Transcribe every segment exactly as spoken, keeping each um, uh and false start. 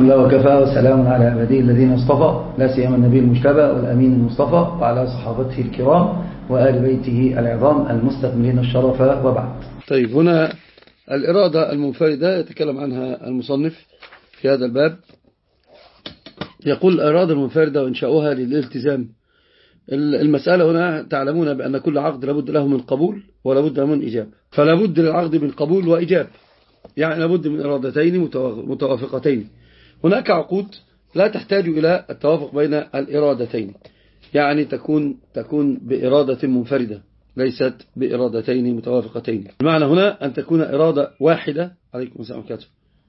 الله وكفى وسلام على عباده الذين اصطفى لا سيما النبي المجتبى والأمين المصطفى وعلى صحابته الكرام وآل بيته العظام المستكملين الشرف وبعد. طيب، هنا الإرادة المنفردة يتكلم عنها المصنف في هذا الباب. يقول الإرادة المنفردة وإنشاؤها للالتزام. المسألة هنا تعلمون بأن كل عقد لابد له من قبول ولابد له من إيجاب، فلابد للعقد من قبول وإيجاب، يعني لابد من إرادتين متوافقتين. هناك عقود لا تحتاج إلى التوافق بين الإرادتين، يعني تكون تكون بإرادة منفردة ليست بإرادتين متوافقتين. المعنى هنا أن تكون إرادة واحدة عليكم السلام عليكم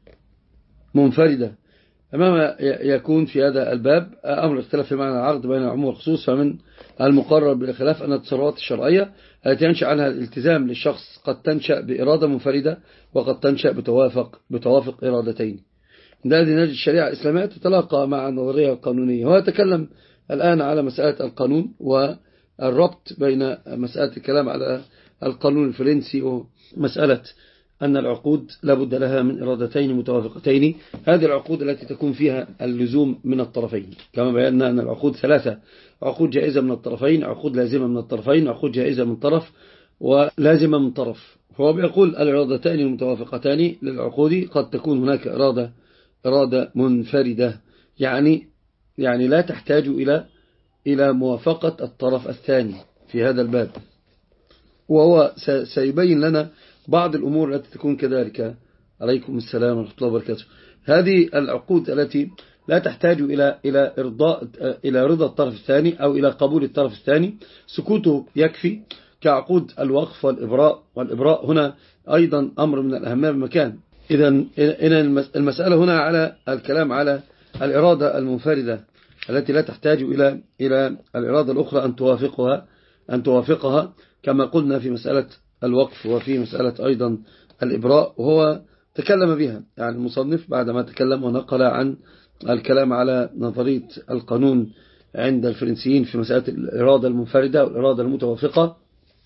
منفردة. أمام يكون في هذا الباب أمر اختلاف في معنى العقد بين العموم والخصوص، فمن المقرر بالخلاف أن التصرفات الشرعية التي ينشأ عنها الالتزام للشخص قد تنشأ بإرادة منفردة وقد تنشأ بتوافق بتوافق إرادتين. هذه نجد الشريعة الإسلامية تتلاقى مع النظرية القانونية. هو يتكلم الآن على مسألة القانون والربط بين مسألة الكلام على القانون الفرنسي ومسألة أن العقود لابد لها من إرادتين متوافقتين. هذه العقود التي تكون فيها اللزوم من الطرفين، كما بينا أن العقود ثلاثة: عقود جائزة من الطرفين، عقود لازمة من الطرفين، عقود جائزة من طرف ولازمة من طرف. فهو بيقول الإرادتين المتوافقتان للعقود قد تكون هناك إرادة إرادة منفردة، يعني يعني لا تحتاج إلى إلى موافقة الطرف الثاني في هذا الباب، وهو سيبين لنا بعض الأمور التي تكون كذلك. عليكم السلام ورحمة الله وبركاته. هذه العقود التي لا تحتاج إلى إلى إرضاء إلى رضا الطرف الثاني أو إلى قبول الطرف الثاني، سكوته يكفي، كعقود الوقف والإبراء. والإبراء هنا أيضا أمر من الأهمية بمكان. إذن المسألة هنا على الكلام على الإرادة المنفردة التي لا تحتاج إلى إلى الإرادة الأخرى أن توافقها أن توافقها كما قلنا في مسألة الوقف وفي مسألة أيضا الإبراء، وهو تكلم بها. يعني المصنف بعدما تكلم ونقل عن الكلام على نظرية القانون عند الفرنسيين في مسألة الإرادة المنفردة والإرادة المتوافقة،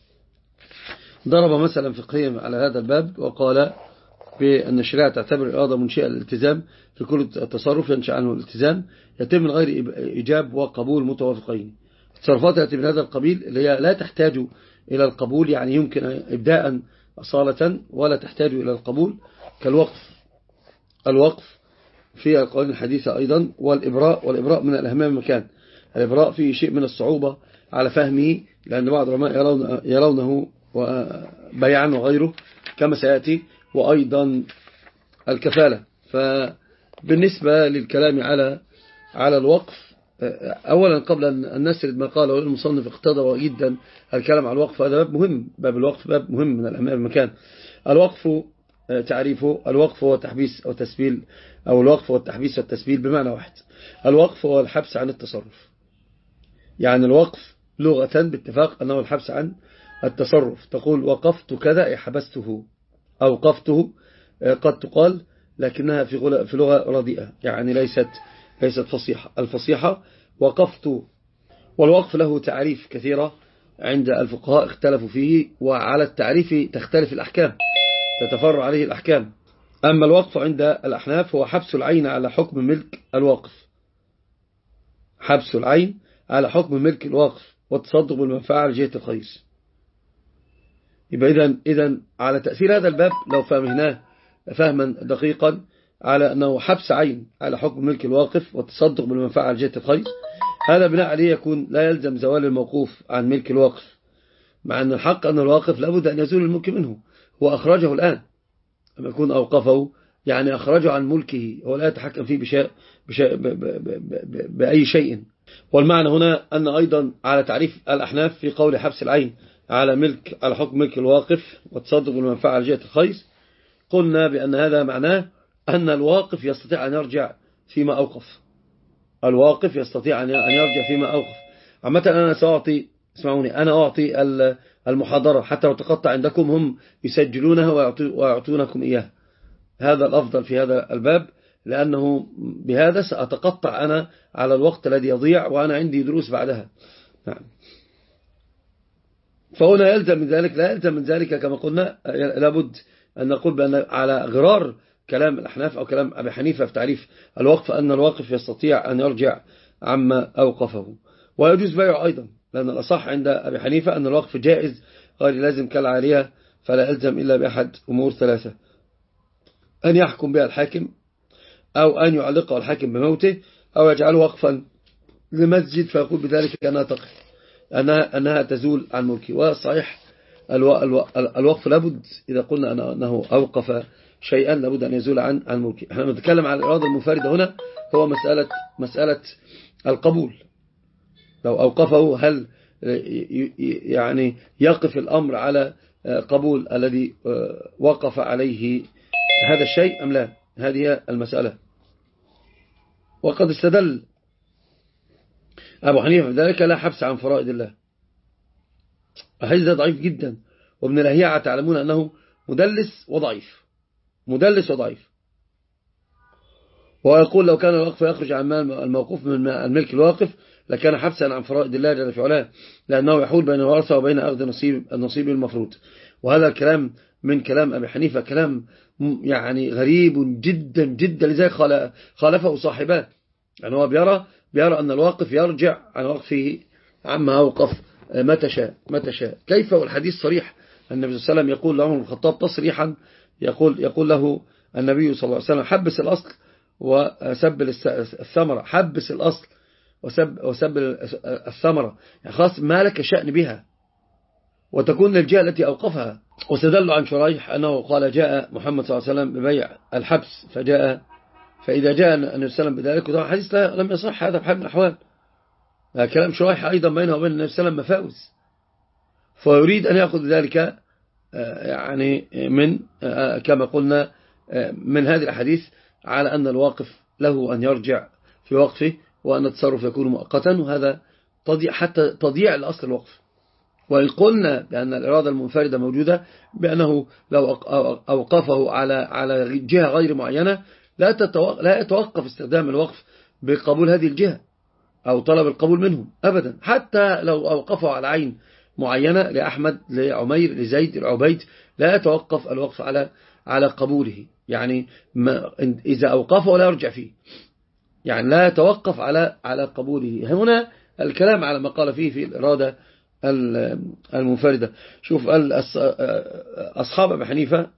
ضرب مثلا فقهيا على هذا الباب وقال بأن الشريعة تعتبر الإرادة منشئة للالتزام في كل التصرف ينشأ عنه الالتزام يتم من غير إيجاب وقبول متوافقين. التصرفات التي من هذا القبيل اللي هي لا تحتاج إلى القبول، يعني يمكن إبداء أصالة ولا تحتاج إلى القبول، كالوقف الوقف في القوانين الحديثة أيضا، والإبراء والإبراء من الأهمية مكان. الإبراء فيه شيء من الصعوبة على فهمه، لأن بعض العلماء يرون يرونه بيعا وغيره كما سيأتي، وأيضا الكفالة. فبالنسبة للكلام على على الوقف، أولا قبل أن نسرد ما قاله المصنف اقتضى جدا الكلام على الوقف. هذا باب مهم، باب الوقف باب مهم من الأهمية المكان. الوقف تعريفه: الوقف هو تحبيس أو تسبيل، أو الوقف هو التحبيس والتسبيل بمعنى واحد. الوقف هو الحبس عن التصرف، يعني الوقف لغة باتفاق أنه الحبس عن التصرف. تقول وقفت كذا أي حبسته، أوقفته قد تقال، لكنها في في لغة رديئة، يعني ليست ليست فصيحة. الفصيحة وقفت. والوقف له تعريف كثيرة عند الفقهاء اختلفوا فيه، وعلى التعريف تختلف الأحكام، تتفرع عليه الأحكام. أما الوقف عند الأحناف هو حبس العين على حكم ملك الواقف، حبس العين على حكم ملك الواقف والتصدق بالمنفعة على جهة الخير. يبقى إذن, إذن على تأثير هذا الباب لو فهمناه فهما دقيقا على أنه حبس عين على حكم ملك الواقف والتصدق بالمنفعة على جهة الخير، هذا بناء عليه يكون لا يلزم زوال الموقوف عن ملك الواقف، مع أن الحق أن الواقف لابد أن يزول الملك منه. هو أخرجه الآن، لما يكون أوقفه يعني أخرجه عن ملكه، هو لا يتحكم فيه بشيء بشيء ب ب ب ب بأي شيء. والمعنى هنا أن أيضا على تعريف الأحناف في قول حبس العين على ملك على حكم ملك الواقف والتصدق بالمنفعة على جهة الخير، قلنا بأن هذا معناه أن الواقف يستطيع أن يرجع فيما أوقف. الواقف يستطيع أن يرجع فيما أوقف. عامة أنا سأعطي اسمعوني أنا أعطي المحاضرة حتى لو تقطع عندكم، هم يسجلونها ويعطونكم إياها. هذا الأفضل في هذا الباب، لأنه بهذا سأتقطع أنا على الوقت الذي يضيع وأنا عندي دروس بعدها. نعم. فهنا يلزم من ذلك لا يلزم من ذلك كما قلنا، لابد أن نقول بأن على غرار كلام الأحناف أو كلام أبي حنيفة في تعريف الوقف أن الواقف يستطيع أن يرجع عما أوقفه، ويجوز بيعه أيضا، لأن الأصح عند أبي حنيفة أن الوقف جائز غير لازم كالعارية، فلا يلزم إلا بأحد أمور ثلاثة: أن يحكم بها الحاكم، أو أن يعلقه الحاكم بموته، أو يجعله وقفا لمسجد فيقول بذلك أنها تقف أنها, أنها تزول عن ملكه. والصحيح الو... الو... الوقف لابد إذا قلنا أنه أوقف شيئا لابد أن يزول عن عن ملكه. احنا نتكلم عن الإرادة المنفردة هنا، هو مسألة مسألة القبول. لو أوقفه هل يعني يقف الأمر على قبول الذي وقف عليه هذا الشيء أم لا؟ هذه المسألة. وقد استدل أبو حنيفة بذلك: لا حبس عن فرائض الله. الحديث ده ضعيف جدا، وابن لهيعة تعلمون أنه مدلس وضعيف، مدلس وضعيف. ويقول: لو كان الوقف يخرج عن الموقوف من الملك الواقف لكان حبسا عن فرائض الله جل في علاه، لأنه يحول بين الورثة وبين أخذ النصيب النصيب المفروض. وهذا الكلام من كلام أبي حنيفة كلام يعني غريب جدا جدا، لذلك خالفه صاحباه. يعني هو بيرى بيرى أن الواقف يرجع عن وقفه عما أوقف متى شاء متى شاء. كيف والحديث صريح؟ النبي صلى الله عليه وسلم يقول لعمر بن الخطاب تصريحا، يقول يقول له النبي صلى الله عليه وسلم: حبس الأصل وسبل الثمرة. حبس الأصل وسب وسبل الثمرة، يعني خلاص ما لك شأن بها وتكون للجهة التي أوقفها. وستدل عن شريح أنه قال: جاء محمد صلى الله عليه وسلم ببيع الحبس، فجاء فإذا جاء النبي صلى الله عليه وسلم بذلك، وطبعا حديث لم يصح هذا بحال من الأحوال. كلام شريح أيضا بينه وبين النبي صلى الله عليه وسلم مفاوز، فيريد أن يأخذ ذلك يعني من كما قلنا من هذه الحديث على أن الواقف له أن يرجع في وقفه، وأن التصرف يكون مؤقتا، وهذا تضيع حتى تضيع الأصل الوقف. وإن قلنا بأن الإرادة المنفردة موجودة، بأنه لو أوقفه على على جهة غير معينة لا لا يتوقف استخدام الوقف بقبول هذه الجهة أو طلب القبول منهم أبدا. حتى لو أوقفه على عين معينة لأحمد لعمير لزيد لعبيد لا يتوقف الوقف على على قبوله، يعني ما إذا أوقفه لا يرجع فيه، يعني لا يتوقف على على قبوله. هنا الكلام على ما قال فيه في الإرادة المنفردة. شوف أصحاب أبي حنيفة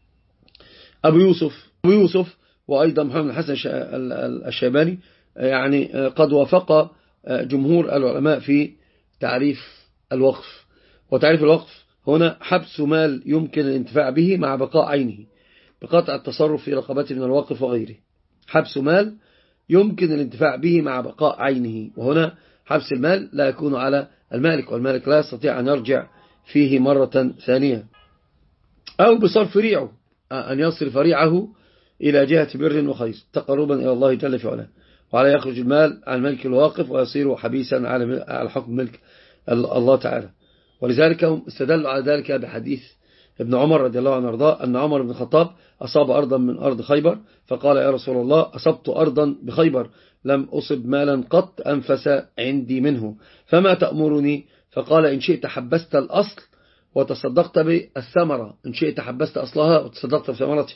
أبو يوسف أبو يوسف وأيضا محمد الحسن الشيباني يعني قد وافق جمهور العلماء في تعريف الوقف. وتعريف الوقف هنا: حبس مال يمكن الانتفاع به مع بقاء عينه بقطع التصرف في رقبته من الواقف وغيره. حبس مال يمكن الانتفاع به مع بقاء عينه، وهنا حبس المال لا يكون على المالك، والمالك لا يستطيع أن يرجع فيه مرة ثانية. أو بصرف ريعه، أن يصرف ريعه إلى جهة بر وخير تقربا إلى الله جل في علاه، وعلى يخرج المال عن ملك الواقف ويصير حبيسا على حكم ملك الله تعالى. ولذلك هم استدلوا على ذلك بحديث ابن عمر رضي الله عنه وارضاه أن عمر بن الخطاب أصاب أرضا من أرض خيبر، فقال: يا رسول الله، أصبت أرضا بخيبر لم أصب مالا قط أنفس عندي منه، فما تأمرني؟ فقال: إن شئت حبست الأصل وتصدقت بالثمرة، إن شئت حبست أصلها وتصدقت بثمرته.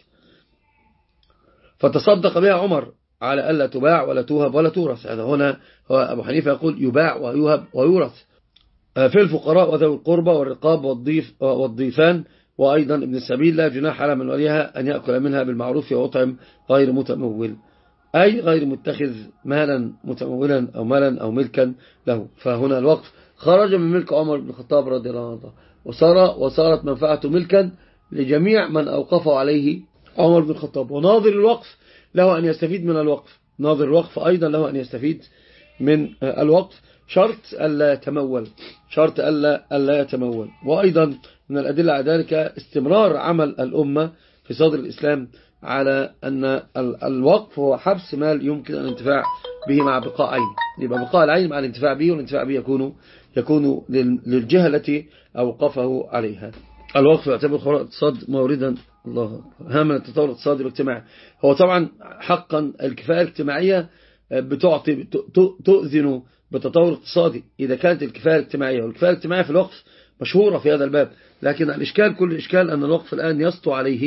فتصدق بها عمر على ألا تباع ولا توهب ولا تورث. هذا هنا هو أبو حنيفة يقول: يباع ويوهب ويورث في الفقراء وذوي القربى والرقاب والضيف والضيفان وأيضا ابن السبيل لا جناح على من وليها أن يأكل منها بالمعروف ويطعم غير متمول، أي غير متخذ مالا متمولا أو مالا أو ملكا له. فهنا الوقف خرج من ملك عمر بن الخطاب رضي الله عنه، وصار وصارت منفعته ملكا لجميع من أوقفه عليه عمر بن الخطاب. وناظر الوقف له أن يستفيد من الوقف، ناظر الوقف أيضا له أن يستفيد من الوقف، شرط ألا يتمول، شرط ألا ألا يتمول. وأيضا من الأدلة على ذلك استمرار عمل الأمة في صدر الإسلام على أن الوقف هو حبس مال يمكن الانتفاع به مع بقاء عين. يبقى بقاء العين مع الانتفاع به، والانتفاع به يكون يكون للجهة التي أوقفه عليها. الوقف يعتبر خراء اقتصاد موردا الله هام من التطور الاقتصادي والاجتماعي. هو طبعا حقا الكفاءة الاجتماعية بتعطي تؤذن بالتطور الاقتصادي إذا كانت الكفاءة الاجتماعية، والكفاءة الاجتماعية في الوقف مشهورة في هذا الباب. لكن الإشكال كل الإشكال أن الوقف الآن يسطو عليه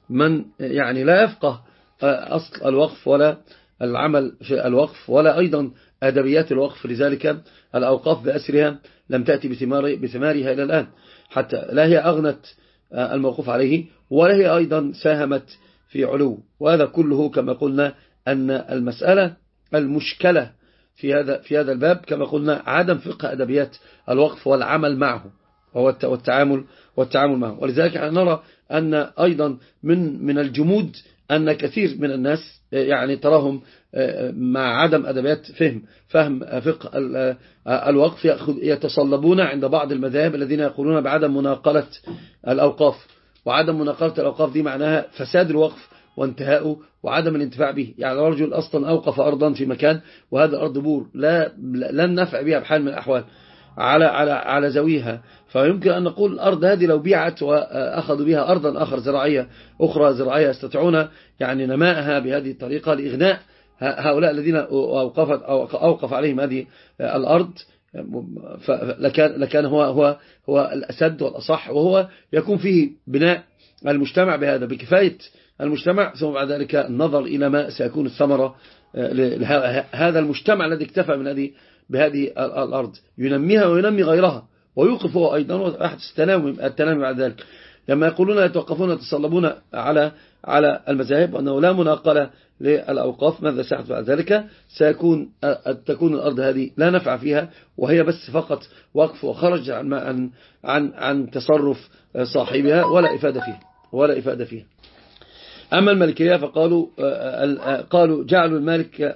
من يعني لا يفقه أصل الوقف ولا العمل في الوقف ولا أيضا أدبيات الوقف، لذلك الأوقاف بأسرها لم تأتي بثمار بثمارها إلى الآن، حتى لا هي أغنت الموقوف عليه ولا هي أيضا ساهمت في علو. وهذا كله كما قلنا أن المسألة المشكلة في هذا في هذا الباب كما قلنا عدم فقه أدبيات الوقف والعمل معه والتعامل والتعامل معه. ولذلك نرى أن أيضا من من الجمود أن كثير من الناس يعني تراهم مع عدم أدبيات فهم فهم فقه الوقف يتصلبون عند بعض المذاهب الذين يقولون بعدم مناقلة الأوقاف، وعدم مناقلة الأوقاف دي معناها فساد الوقف وانتهاؤه وعدم الانتفاع به. يعني الرجل أصلا أوقف أرضا في مكان وهذا الأرض بور لا لن نفع بها بحال من الأحوال على على على زويها، فيمكن أن نقول الأرض هذه لو بيعت وأخذوا بها أرضا آخر زراعية أخرى زراعية يستطيعون يعني نماءها بهذه الطريقة لإغناء هؤلاء الذين أوقفت أوقف عليهم هذه الأرض، لكان لكان هو هو هو الأسد والأصح، وهو يكون فيه بناء المجتمع بهذا بكفاية المجتمع، ثم بعد ذلك النظر إلى ما سيكون الثمرة لهذا المجتمع الذي اكتفى من هذه بهذه الأرض ينميها وينمي غيرها ويوقف هو أيضا وأحد التنامي بعد ذلك. لما يقولون يتوقفون يتصلبون على على المذاهب وأنه لا مناقلة للأوقاف، ماذا سيحدث بعد ذلك؟ سيكون تكون الأرض هذه لا نفع فيها وهي بس فقط وقف وخرج عن عن عن, عن تصرف صاحبها ولا إفادة فيها ولا إفادة فيها. أما الملكية فقالوا قالوا جعلوا المالك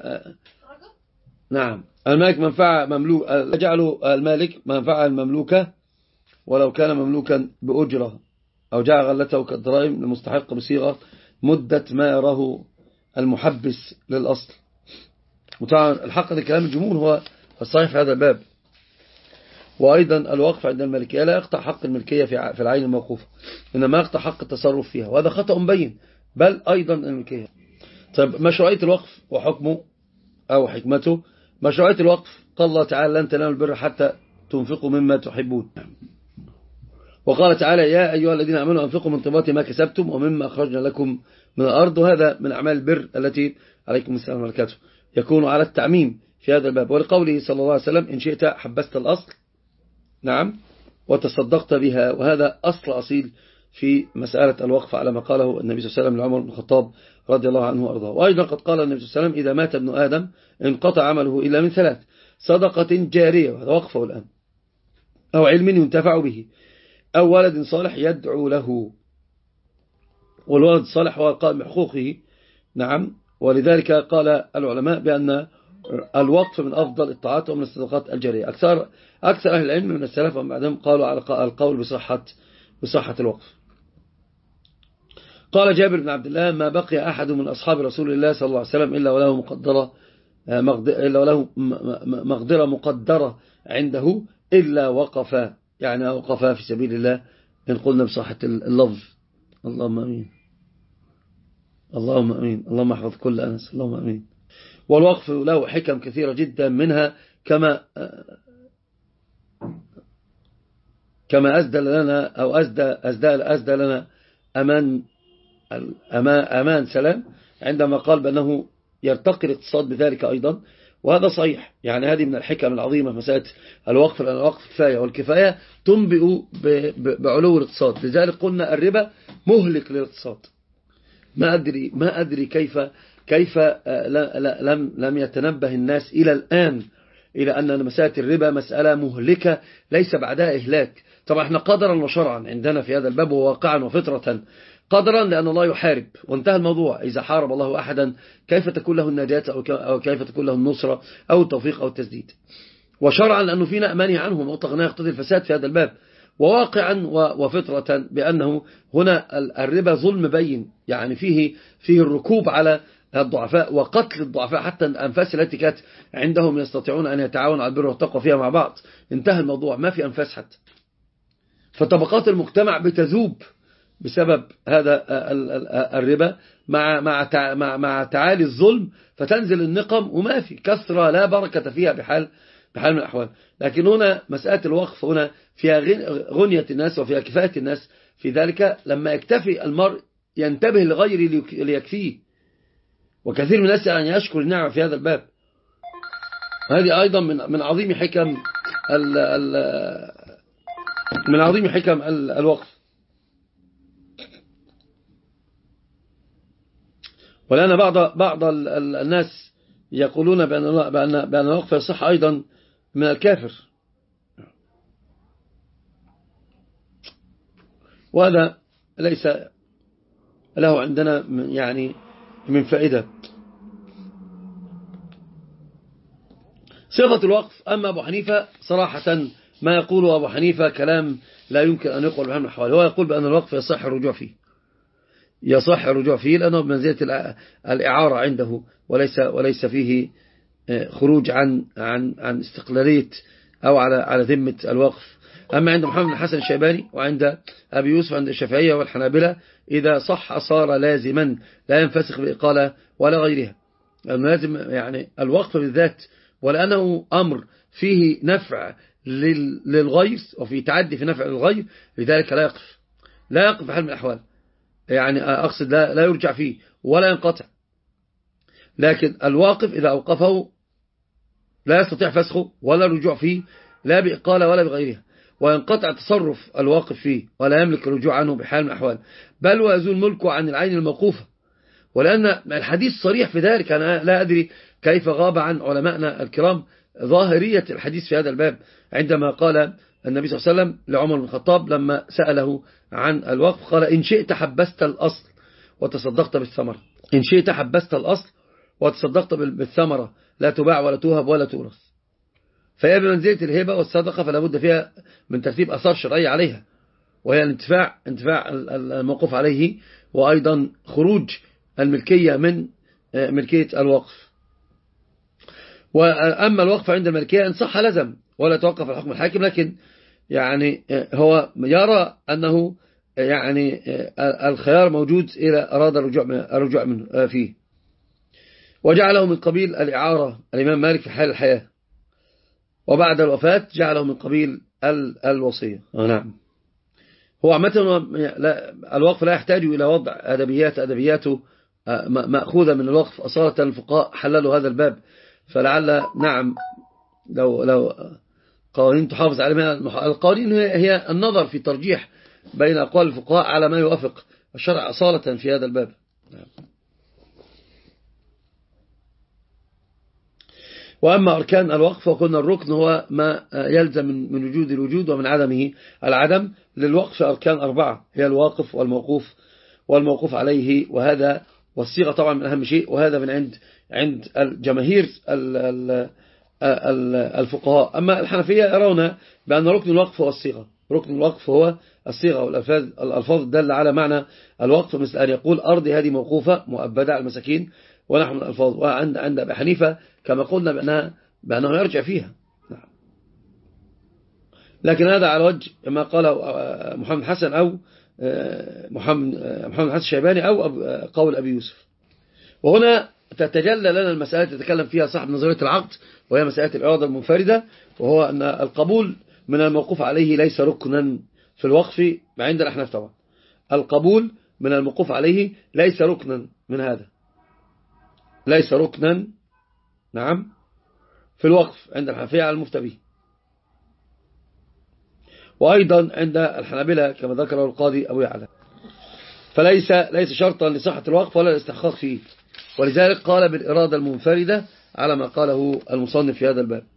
نعم المالك منفعة مملوك، جعلوا المالك منفعة المملوكة ولو كان مملوكا بأجرة، أو جعل غلته كالدراهم للمستحق بصيغة مدة ما يراه المحبس للأصل. وطبعا الحق لكلام الجمهور هو الصحيح في هذا الباب. وأيضا الوقف عند الملكية لا يقطع حق الملكية في العين الموقوفة، إنما يقطع حق التصرف فيها، وهذا خطأ مبين. بل أيضا الملكية. طيب مشروعية الوقف وحكمه أو حكمته. مشروعية الوقف قال الله تعالى لن تنالوا البر حتى تنفقوا مما تحبون، وقال تعالى يا أيها الذين آمنوا أنفقوا من طيبات ما كسبتم ومما أخرجنا لكم من الأرض. وهذا من أعمال البر التي عليكم السلام وبركاته يكون على التعميم في هذا الباب. ولقوله صلى الله عليه وسلم إن شئت حبست الأصل نعم وتصدقت بها، وهذا أصل أصيل في مسألة الوقف على ما قاله النبي صلى الله عليه وسلم لعمر بن الخطاب رضي الله عنه وأرضاه. وأيضا قد قال النبي صلى الله عليه وسلم إذا مات ابن آدم انقطع عمله إلا من ثلاث: صدقة جارية وهذا وقفه الآن، أو علم ينتفع به، أو ولد صالح يدعو له. والولد الصالح هو القائم بحقوقه نعم. ولذلك قال العلماء بأن الوقف من أفضل الطاعات ومن الصدقات الجارية. أكثر أكثر أهل العلم من السلف ومن بعدهم قالوا على القول بصحة بصحة الوقف. قال جابر بن عبد الله ما بقي أحد من أصحاب رسول الله صلى الله عليه وسلم إلا وله مقدرة إلا وله مقدرة مقدرة عنده إلا وقف، يعني وقف في سبيل الله إن قلنا بصحة اللفظ. اللهم أمين اللهم أمين اللهم احفظ كل أنس اللهم أمين. والوقف له حكم كثيرة جدا، منها كما كما أسدى لنا أو أسدى أسدى أسدى لنا أمان أمان, أمان سلام عندما قال بأنه يرتقي الاقتصاد بذلك أيضا، وهذا صحيح. يعني هذه من الحكم العظيمة مسألة الوقف، لأن الوقف كفاية، والكفاية تنبئ بعلو الاقتصاد. لذلك قلنا الربا مهلك للاقتصاد. ما أدري ما أدري كيف كيف لم لم يتنبه الناس إلى الآن إلى أن مسألة الربا مسألة مهلكة ليس بعدها إهلاك. طبعا احنا قدرا وشرعا عندنا في هذا الباب وواقعا وفطرة. قدرا لأن الله يحارب وانتهى الموضوع. إذا حارب الله أحدا كيف تكون له النجاة أو كيف تكون له النصرة أو التوفيق أو التسديد. وشرعا لأنه فينا أماني عنه مطلقا يقتضي الفساد في هذا الباب. وواقعا وفطرة بأنه هنا الربا ظلم بين، يعني فيه فيه الركوب على الضعفاء وقتل الضعفاء، حتى الأنفاس التي كانت عندهم يستطيعون أن يتعاونوا على البر والتقوى فيها مع بعض انتهى الموضوع، ما في أنفاس حتى. فطبقات المجتمع بتذوب بسبب هذا الربا مع مع مع تعالي الظلم، فتنزل النقم وما في كثرة لا بركة فيها بحال بحال من الأحوال. لكن هنا مسألة الوقف هنا فيها غنية الناس وفيها كفاية الناس في ذلك، لما يكتفي المرء ينتبه لغيره ليكفيه. وكثير من الناس أن يشكر النعمة في هذا الباب. هذه أيضا من من عظيم حكم ال ال من عظيم حكم ال الوقف. ولأن بعض بعض الناس يقولون بأن بأن بأن الوقف يصح أيضا من الكافر، وهذا ليس له عندنا يعني من فائدة. صيغة الوقف. أما أبو حنيفة صراحة ما يقول أبو حنيفة كلام لا يمكن أن يقول بهم الحوالي. هو يقول بأن الوقف يصح الرجوع فيه، يصح الرجوع فيه لأنه بمنزلة الإعارة عنده، وليس وليس فيه خروج عن عن عن استقلالية أو على على ذمة الوقف. أما عند محمد بن حسن الشيباني وعند أبي يوسف عند الشافعية والحنابلة إذا صح صار لازما لا ينفسخ بإقالة ولا غيرها، لأنه لازم يعني الوقف بالذات، ولأنه أمر فيه نفع للغير وفي تعدي في نفع للغير، لذلك لا يقف لا يقف بحال من الأحوال، يعني أقصد لا, لا يرجع فيه ولا ينقطع. لكن الواقف إذا أوقفه لا يستطيع فسخه ولا رجوع فيه لا بإقالة ولا بغيرها، وينقطع تصرف الواقف فيه ولا يملك الرجوع عنه بحال من الأحوال، بل ويزول ملكه عن العين الموقوفة. ولأن الحديث صريح في ذلك. أنا لا أدري كيف غاب عن علماءنا الكرام ظاهرية الحديث في هذا الباب، عندما قال النبي صلى الله عليه وسلم لعمر بن الخطاب لما سأله عن الوقف قال إن شئت حبست الأصل وتصدقت بالثمرة. إن شئت حبست الأصل وتصدقت بالثمرة، لا تباع ولا توهب ولا تورث. فهي بمنزلة الهبة والصدقة، فلا بد فيها من ترتيب أثار شرعية عليها، وهي الانتفاع انتفاع الموقوف عليه، وأيضا خروج الملكية من ملكية الوقف. وأما الوقف عند الملكية إن صح لزم ولا توقف الحكم الحاكم، لكن يعني هو يرى أنه يعني الخيار موجود إلى أراد الرجوع الرجوع منه فيه، وجعله من قبيل الإعارة الإمام مالك في حال الحياة، وبعد الوفاة جعله من قبيل الوصية. نعم. هو عامة الوقف لا يحتاج إلى وضع أدبيات أدبياته مأخوذة من الوقف أصالة. الفقهاء حللوا هذا الباب، فلعل نعم لو لو قوانين تحافظ عليها. القوانين هي النظر في ترجيح بين أقوال الفقهاء على ما يوافق الشرع أصالة في هذا الباب. وأما أركان الوقف وقلنا الركن هو ما يلزم من وجود الوجود ومن عدمه العدم. للوقف أركان أربعة هي الواقف والموقوف والموقوف عليه، وهذا والصيغة طبعا من أهم شيء، وهذا من عند عند الجماهير الفقهاء. أما الحنفية يرون بأن ركن الوقف هو الصيغة. ركن الوقف هو الصيغة والألفاظ الألفاظ الدالة على معنى الوقف، مثل أن يقول أرضي هذه موقوفة مؤبدة على المساكين ونحن من الألفاظ. وعند عند أبي حنيفة كما قلنا بأنها بأنه يرجع فيها. لكن هذا على وجه ما قال محمد حسن أو محمد محمد حسن الشيباني أو قول أبي يوسف. وهنا تتجلى لنا المسألة تتكلم فيها صاحب نظرية العقد، وهي مسألة الإرادة المنفردة، وهو أن القبول من الموقوف عليه ليس ركنا في الوقف عند الأحناف. طبعا القبول من الموقوف عليه ليس ركنا من هذا، ليس ركنا نعم في الوقف عند الحنفية على المفتى به، وأيضا عند الحنابلة كما ذكره القاضي أبو يعلى. فليس ليس شرطا لصحة الوقف ولا الاستحقاق فيه، ولذلك قال بالإرادة المنفردة على ما قاله المصنف في هذا الباب.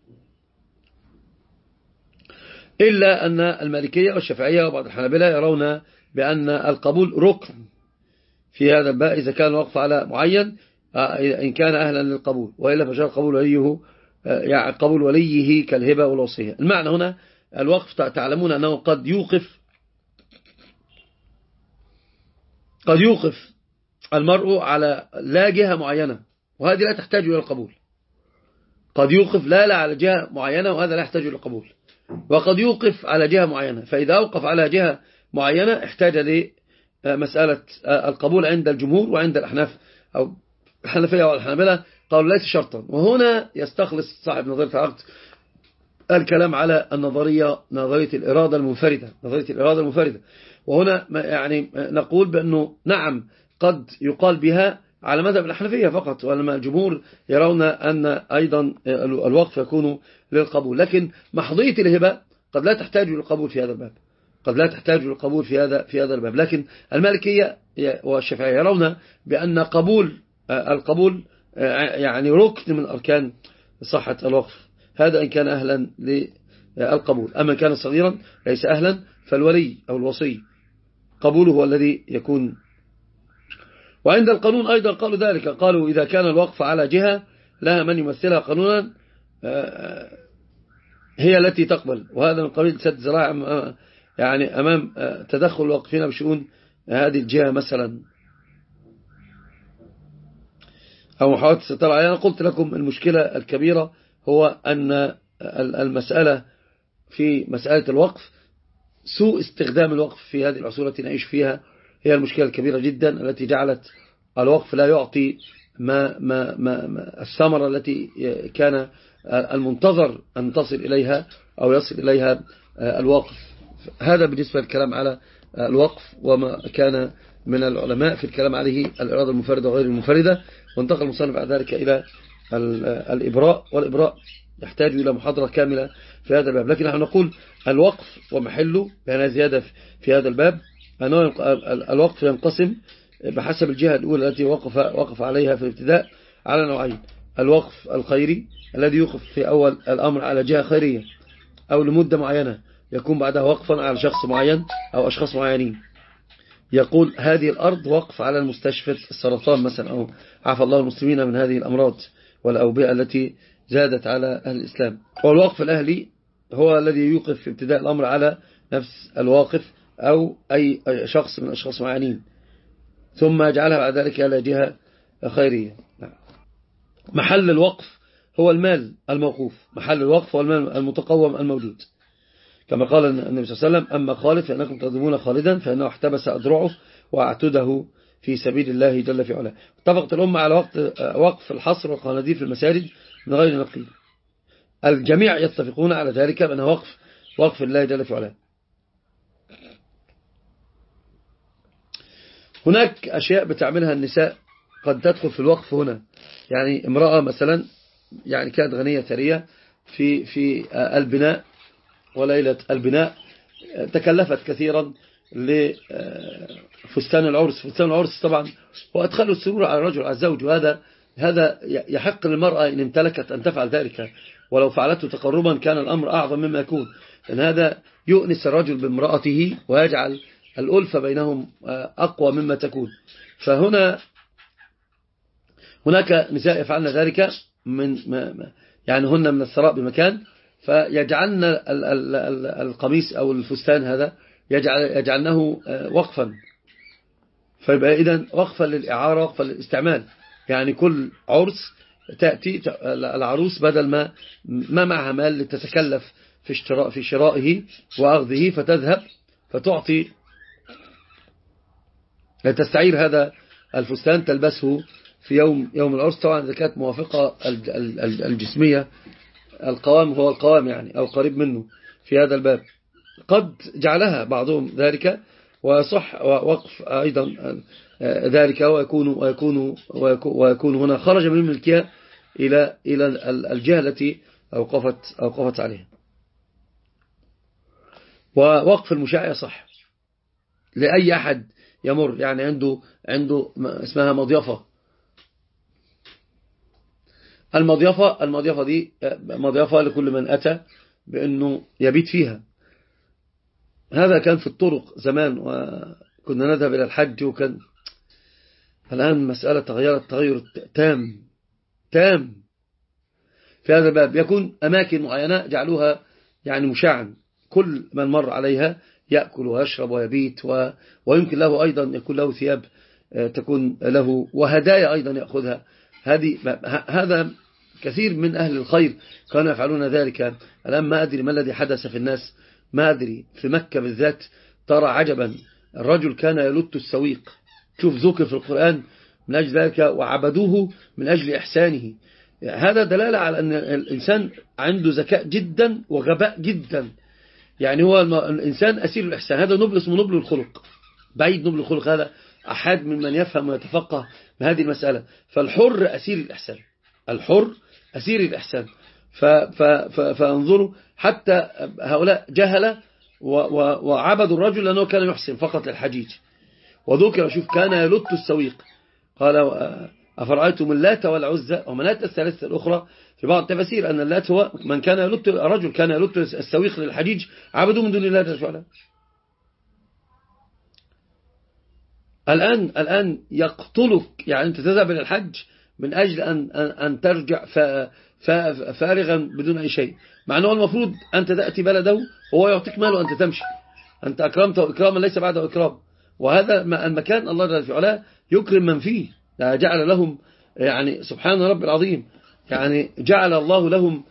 إلا أن المالكية والشافعية وبعض الحنابلة يرون بأن القبول ركن في هذا الباب إذا كان الوقف على معين، إن كان أهلا للقبول، وإلا فجاء قبول وليه يعني قبول وليه كالهبة والوصية. المعنى هنا الوقف تعلمون أنه قد يوقف قد يوقف المرء على لا جهة معينة، وهذه لا تحتاج إلى القبول. قد يوقف لا لا على جهة معينة، وهذا لا يحتاج إلى القبول. وقد يوقف على جهة معينة، فإذا أوقف على جهة معينة احتاج لمسألة القبول عند الجمهور، وعند الأحناف أو الحنفية والحنابلة قالوا ليس شرطا. وهنا يستخلص صاحب نظرية العقد الكلام على النظرية نظرية الإرادة المنفردة نظرية الإرادة المنفردة وهنا يعني نقول بأنه نعم قد يقال بها على مذهب الحنفية فقط، ولما الجمهور يرون أن أيضا الوقف يكون للقبول، لكن محضية الهبة قد لا تحتاج للقبول في هذا الباب، قد لا تحتاج للقبول في هذا في هذا الباب. لكن المالكية والشافعية يرون بأن قبول القبول يعني ركن من أركان صحة الوقف، هذا إن كان أهلا للقبول. أما كان صغيرا ليس أهلا فالولي أو الوصي قبوله هو الذي يكون. وعند القانون أيضا قالوا ذلك، قالوا إذا كان الوقف على جهة لها من يمثلها قانونا هي التي تقبل، وهذا من قبيل سد ذراع يعني أمام تدخل الواقفين بشؤون هذه الجهة مثلا أو محاولة السيطرة عليها. أنا قلت لكم المشكلة الكبيرة هو أن المسألة في مسألة الوقف سوء استخدام الوقف في هذه العصور التي نعيش فيها، هي المشكلة الكبيرة جدا التي جعلت الوقف لا يعطي ما ما ما ما الثمرة التي كان المنتظر أن تصل إليها أو يصل إليها الوقف. هذا بالنسبة للكلام على الوقف وما كان من العلماء في الكلام عليه الإرادة المنفردة وغير المنفردة. وانتقل المصنف بعد ذلك إلى الإبراء، والإبراء يحتاج إلى محاضرة كاملة في هذا الباب، لكن نحن نقول الوقف ومحله لأنها زيادة في هذا الباب. أنه الوقف ينقسم بحسب الجهة الأولى التي وقف وقف عليها في الابتداء على نوعين: الوقف الخيري الذي يوقف في أول الأمر على جهة خيرية أو لمدة معينة يكون بعدها وقفا على شخص معين أو أشخاص معينين، يقول هذه الأرض وقف على المستشفى السرطان مثلا، أو عافى الله المسلمين من هذه الأمراض والأوبئة التي زادت على أهل الإسلام. والوقف الأهلي هو الذي يوقف في ابتداء الأمر على نفس الواقف أو أي شخص من أشخاص معينين ثم يجعلها بعد ذلك على جهة خيرية. محل الوقف هو المال الموقوف، محل الوقف هو المال المتقوم الموجود، كما قال النبي صلى الله عليه وسلم: أما خالد فإنكم تظلمون خالدا فإنه احتبس أدرعه وأعتده في سبيل الله جل في علاه. اتفقت الأمة على وقت وقف الحصر والقناديل في المساجد من غير نقيض، الجميع يتفقون على ذلك بأنه وقف وقف الله جل في علاه. هناك أشياء بتعملها النساء قد تدخل في الوقف هنا، يعني امرأة مثلا يعني كانت غنية ثرية في في البناء وليلة البناء تكلفت كثيرا لفستان العرس. فستان العرس طبعا هو أدخل السرور على الرجل على الزوج، وهذا هذا يحق للمرأة إن امتلكت أن تفعل ذلك، ولو فعلته تقربا كان الأمر أعظم مما يكون، لأن هذا يؤنس الرجل بامرأته ويجعل الألفة بينهم أقوى مما تكون. فهنا هناك نساء يفعلن ذلك من يعني هن من الثراء بمكان، فيجعلن القميص أو الفستان هذا يجعل يجعلنه وقفا، فيبقى إذن وقفا للإعارة وقفا للاستعمال. يعني كل عرس تأتي العروس بدل ما ما معها مال لتتكلف في اشتراء في شرائه وأخذه فتذهب فتعطي تستعير هذا الفستان تلبسه في يوم يوم العرس، طبعا إذا كانت موافقة الجسمية القوام هو القوام يعني أو قريب منه في هذا الباب. قد جعلها بعضهم ذلك وصح وقف أيضا ذلك ويكون ويكون ويكون هنا خرج من ملكها إلى إلى الجهة التي أوقفت أوقفت عليها. ووقف المشاع صح لأي أحد يمر، يعني عنده عنده اسمها مضيفة. المضيفة المضيفة دي مضيفة لكل من أتى بأنه يبيت فيها. هذا كان في الطرق زمان وكنا نذهب إلى الحج، وكان الآن المسألة تغيرت تغير تام تام في هذا الباب. يكون أماكن معينة جعلوها يعني مشاعا، كل من مر عليها يأكل ويشرب ويبيت و... ويمكن له أيضا يكون له ثياب تكون له وهدايا أيضا يأخذها. هذه هذا كثير من أهل الخير كانوا يفعلون ذلك. الآن ما أدري ما الذي حدث في الناس، ما أدري. في مكة بالذات ترى عجبا، الرجل كان يلت السويق، شوف ذكر في القرآن من أجل ذلك، وعبدوه من أجل إحسانه. هذا دلالة على أن الإنسان عنده ذكاء جدا وغباء جدا. يعني هو الإنسان أسير الإحسان، هذا نبل اسمه نبل الخلق، بعيد نبل الخلق، هذا أحد من من يفهم ويتفقه بهذه المسألة. فالحر أسير الإحسان، الحر أسير الإحسان. فانظروا حتى هؤلاء جهل وعبدوا الرجل لأنه كان يحسن فقط للحجيج. وذكر شوف كان يلت السويق، قال أفرأيتم اللات والعزى ومناة الثالثة الأخرى. في بعض التفاسير أن اللات هو من كان يلت، رجل كان يلت السويق للحجيج عبدوا من دون الله تعالى. الآن الآن يقتلك، يعني أنت تذهب إلى الحج من أجل أن أن ترجع فارغا بدون أي شيء، مع أنه المفروض أنت تأتي بلده وهو يعطيك ماله أنت تمشي، أنت أكرمته إكراما ليس بعده إكرام. وهذا المكان الله جل وعلا يكرم من فيه، جعل لهم يعني سبحان رب العظيم، يعني جعل الله لهم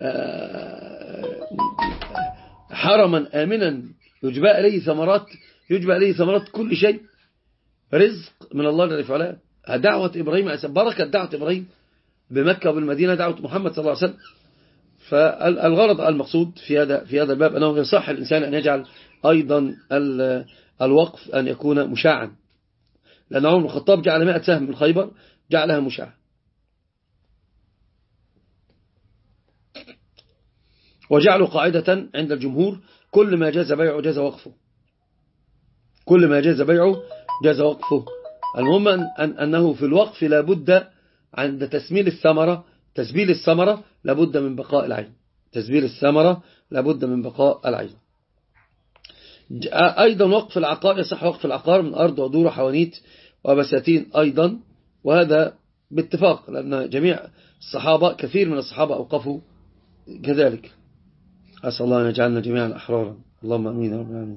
حرما آمنا يجبى إليه ثمرات، يجبى إليه ثمرات كل شيء، رزق من الله جل وعلا. دعوة إبراهيم بركة دعوة إبراهيم بمكة وبالمدينة، دعوة محمد صلى الله عليه وسلم. فالغرض المقصود في هذا في هذا الباب أنه يصح الإنسان أن يجعل أيضا الوقف أن يكون مشاعا، لأن عمر بن الخطاب جعل مائة سهم من خيبر جعلها مشاعة. وجعلوا قاعدة عند الجمهور كل ما جاز بيعه جاز وقفه، كل ما جاز بيعه جاز وقفه. المهم أن أنه في الوقف لابد عند تسميل الثمرة، تسبيل الثمرة لابد من بقاء العين، تسبيل الثمرة لابد من بقاء العين. أيضا وقف العقار يصح وقف العقار من أرض ودور وحوانيت وبساتين أيضا، وهذا باتفاق لأن جميع الصحابة كثير من الصحابة أوقفوا كذلك. أسأل الله أن يجعلنا جميعا أحرارا، اللهم أمين يا رب العالمين.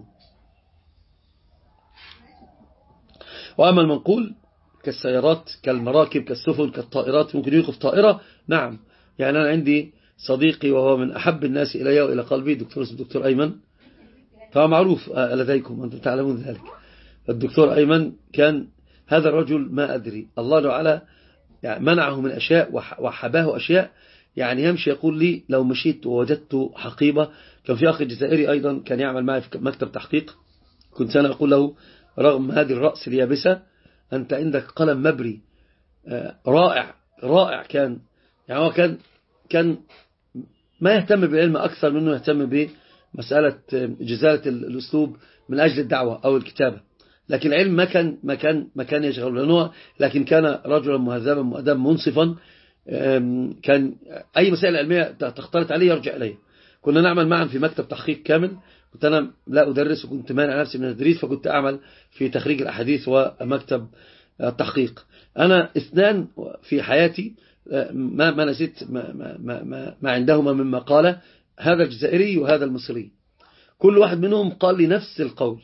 وأما المنقول كالسيارات كالمراكب كالسفن كالطائرات ممكن يوقف طائرة، نعم. يعني أنا عندي صديقي وهو من أحب الناس إلي وإلى قلبي دكتور اسمه دكتور أيمن، فهو معروف لديكم أنتم تعلمون ذلك. الدكتور أيمن كان هذا الرجل ما أدري الله تعالى يعني منعه من أشياء وحباه أشياء، يعني يمشي يقول لي لو مشيت ووجدت حقيبة. كان في أخي جزائري أيضا كان يعمل معي في مكتب تحقيق، كنت أنا أقول له رغم هذه الرأس اليابسة أنت عندك قلم مبري رائع رائع. كان يعني هو كان كان ما يهتم بالعلم أكثر منه يهتم بمسألة جزالة الأسلوب من أجل الدعوة أو الكتابة، لكن العلم ما كان ما كان ما كان يشغل لأنه، لكن كان رجلا مهذبا مؤدبا منصفا. كان أي مسائل علمية تختلط عليه يرجع إليه. كنا نعمل معا في مكتب تحقيق كامل، كنت أنا لا أدرس وكنت مانع نفسي من التدريس، فكنت أعمل في تخريج الأحاديث ومكتب التحقيق. أنا اثنان في حياتي ما ما نسيت ما, ما, ما, ما عندهما مما قال هذا الجزائري وهذا المصري، كل واحد منهم قال لي نفس القول.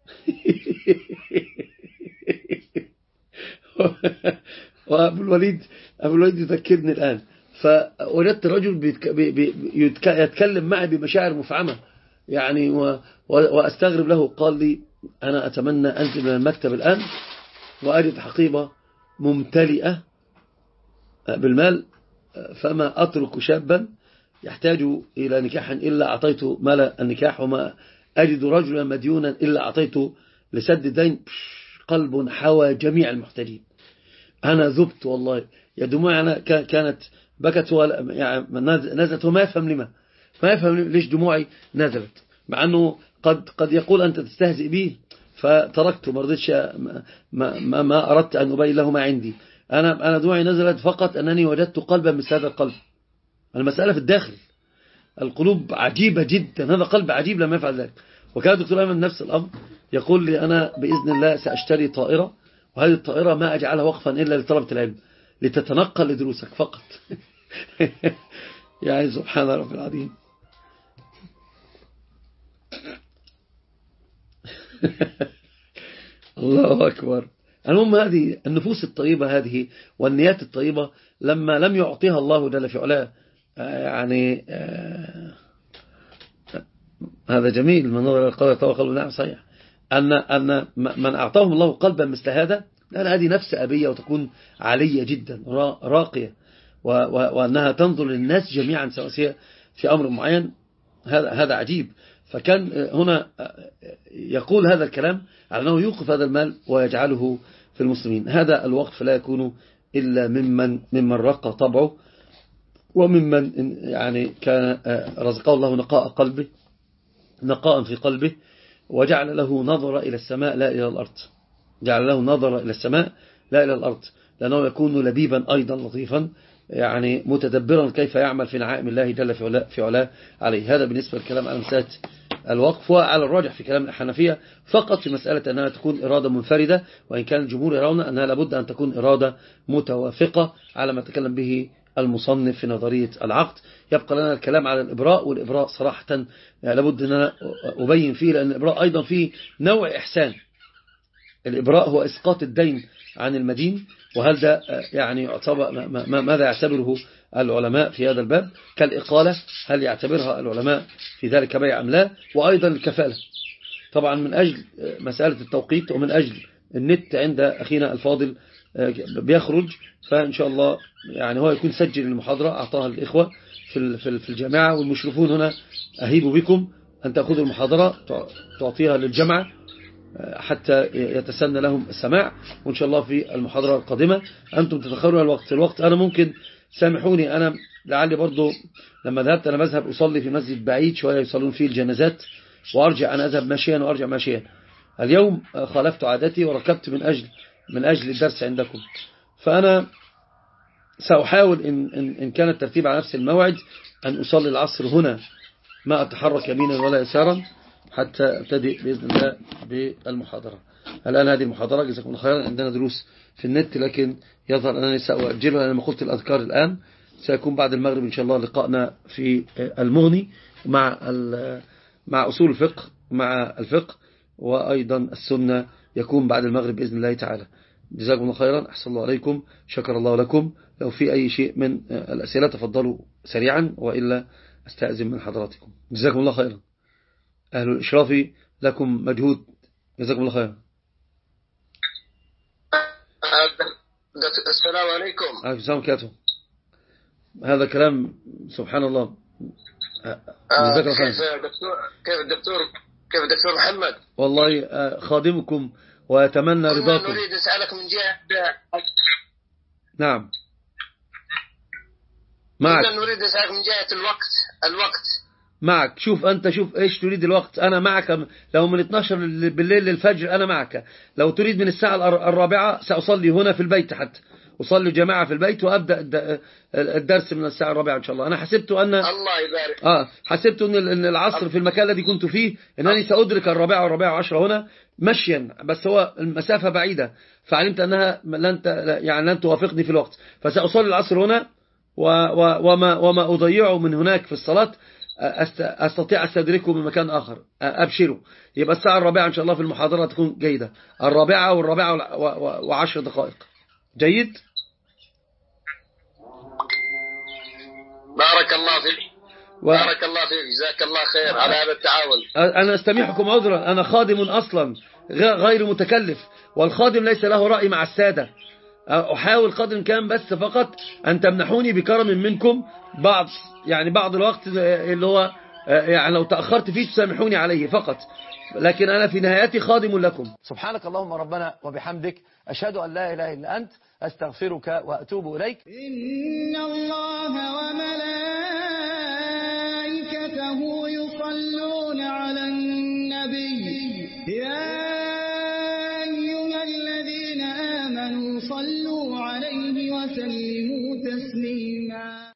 وأبو الوليد أبو الوليد يذكرني الآن، فوجدت رجل يتكلم معي بمشاعر مفعمة يعني، وأستغرب له. قال لي أنا أتمنى أنزل من المكتب الآن وأجد حقيبة ممتلئة بالمال، فما أترك شابا يحتاج إلى نكاح إلا أعطيته مال النكاح، وما أجد رجلا مديونا إلا أعطيته لسد الدين. قلب حوى جميع المحتاجين. أنا ذبت والله، يا دموعي أنا كانت بكت يعني نزلت وما يفهم لما، ما يفهم ليش دموعي نزلت، مع أنه قد قد يقول أنت تستهزئ به، فتركته ما رضيتش ما, ما, ما أردت أن أبين له ما عندي. أنا أنا دموعي نزلت فقط أنني وجدت قلبا مثل هذا القلب. المسألة في الداخل، القلوب عجيبة جدا، هذا قلب عجيب لما يفعل ذلك. وكان الدكتور أيمن نفس الأمر يقول لي أنا بإذن الله سأشتري طائرة، وهذه الطائرة ما أجعلها وقفا إلا لطلبة العلم لتتنقل لدروسك فقط. يعني سبحان رب العظيم. الله أكبر. المهم هذه النفوس الطيبة هذه والنيات الطيبة لما لم يعطيها الله جل في علاه، يعني آه هذا جميل من نظر القلب توقل. نعم صحيح أن أن من أعطاهم الله قلبا مثل هذا، لأن هذه نفس أبية وتكون عالية جدا راقية، وأنها تنظر للناس جميعا سواسية في أمر معين. هذا هذا عجيب. فكان هنا يقول هذا الكلام على أنه يوقف هذا المال ويجعله في المسلمين. هذا الوقف لا يكون إلا ممن ممن رق طبعه، وممن يعني كان رزقه الله نقاء قلبه نقاء في قلبه، وجعل له نظر إلى السماء لا إلى الأرض، جعل له نظر إلى السماء لا إلى الأرض، لأنه يكون لبيبا أيضا لطيفا، يعني متدبرا كيف يعمل في نعائم الله جل في علاه عليه. هذا بالنسبة للكلام على مسألة الوقف. وعلى الراجح في كلام الحنفية فقط في مسألة أنها تكون إرادة منفردة، وإن كان الجمهور يرون أنها لابد أن تكون إرادة متوافقة على ما تكلم به المصنف في نظرية العقد. يبقى لنا الكلام على الإبراء، والإبراء صراحة لابد أن أنا أبين فيه، لأن الإبراء أيضا فيه نوع إحسان. الإبراء هو إسقاط الدين عن المدين، وهل ده يعني يعتبر ماذا يعتبره العلماء في هذا الباب؟ كالإقالة هل يعتبرها العلماء في ذلك بيع أم لا؟ وأيضا الكفالة. طبعا من أجل مسألة التوقيت ومن أجل النت عند أخينا الفاضل بيخرج، فإن شاء الله يعني هو يكون سجل المحاضرة أعطاها الإخوة في في الجامعة، والمشرفون هنا أهيب بكم أن تأخذوا المحاضرة تعطيها للجامعة حتى يتسنى لهم السماع، وإن شاء الله في المحاضرة القادمة أنتم تتخيرون الوقت. الوقت أنا ممكن سامحوني، أنا لعلي برضو لما ذهبت أنا بذهب أصلي في مسجد بعيد شوية يصلون فيه الجنازات، وأرجع أنا أذهب ماشيا وأرجع ماشيا. اليوم خالفت عادتي وركبت من أجل من أجل الدرس عندكم، فأنا سأحاول إن, إن, إن كان الترتيب على نفس الموعد أن أصلي العصر هنا ما أتحرك يمينا ولا يسارا حتى أبتدئ بإذن الله بالمحاضرة. الآن هذه المحاضرة جزاكم الله خيرا، عندنا دروس في النت لكن يظهر أنني سأؤجلها، لأن ما قلت الأذكار الآن سيكون بعد المغرب إن شاء الله لقاءنا في المغني مع مع أصول الفقه مع الفقه، وأيضا السنة يكون بعد المغرب بإذن الله تعالى. جزاكم الله خيرا، أحسن الله عليكم، شكر الله لكم. لو في أي شيء من الأسئلة تفضلوا سريعا، وإلا أستأذن من حضراتكم. جزاكم الله خيرا. أهل الإشراف لكم مجهود، جزاكم الله خيرا. السلام عليكم. عليكم السلام عليكم. هذا كلام سبحان الله. جزاك الله خيرا. كيف الدكتور كيف الدكتور كيف الدكتور محمد؟ والله خادمكم وأتمنى رضاكم. نريد أسألك من جهة. نعم معك. نريد أسألك من جهة الوقت الوقت معك. شوف أنت شوف إيش تريد الوقت، أنا معك. لو من اثناشر بالليل للفجر أنا معك. لو تريد من الساعة الرابعة سأصلي هنا في البيت، حتى أصلي جماعة في البيت وأبدأ الدرس من الساعة الرابعة إن شاء الله. أنا حسبت أن الله يبارك آه حسبت أن العصر في المكان الذي كنت فيه أنني سأدرك الرابعة والرابعة وعشرة هنا مشيا، بس هو المسافة بعيدة، فعلمت أنها لن يعني لن توافقني في الوقت، فسأصلي العصر هنا وما وما أضيعه من هناك في الصلاة أستطيع أستدركه من مكان آخر. أبشروا، يبقى الساعة الرابعة إن شاء الله في المحاضرة تكون جيدة، الرابعة والرابعة وعشر دقائق. جيد. بارك الله فيك و... بارك الله فيك، جزاك الله خير على هذا التعاون. أنا أستميحكم عذرا، أنا خادم أصلا غير متكلف، والخادم ليس له رأي مع السادة. أحاول قدر كان بس فقط أن تمنحوني بكرم منكم بعض يعني بعض الوقت اللي هو يعني لو تأخرت فيه تسامحوني عليه فقط، لكن أنا في نهايتي خادم لكم. سبحانك اللهم ربنا وبحمدك، أشهد أن لا إله إلا أنت، أستغفرك وأتوب إليك. إن الله وملائكته يصلون على النبي، يا أيها الذين آمنوا صلوا عليه وسلموا تسليما.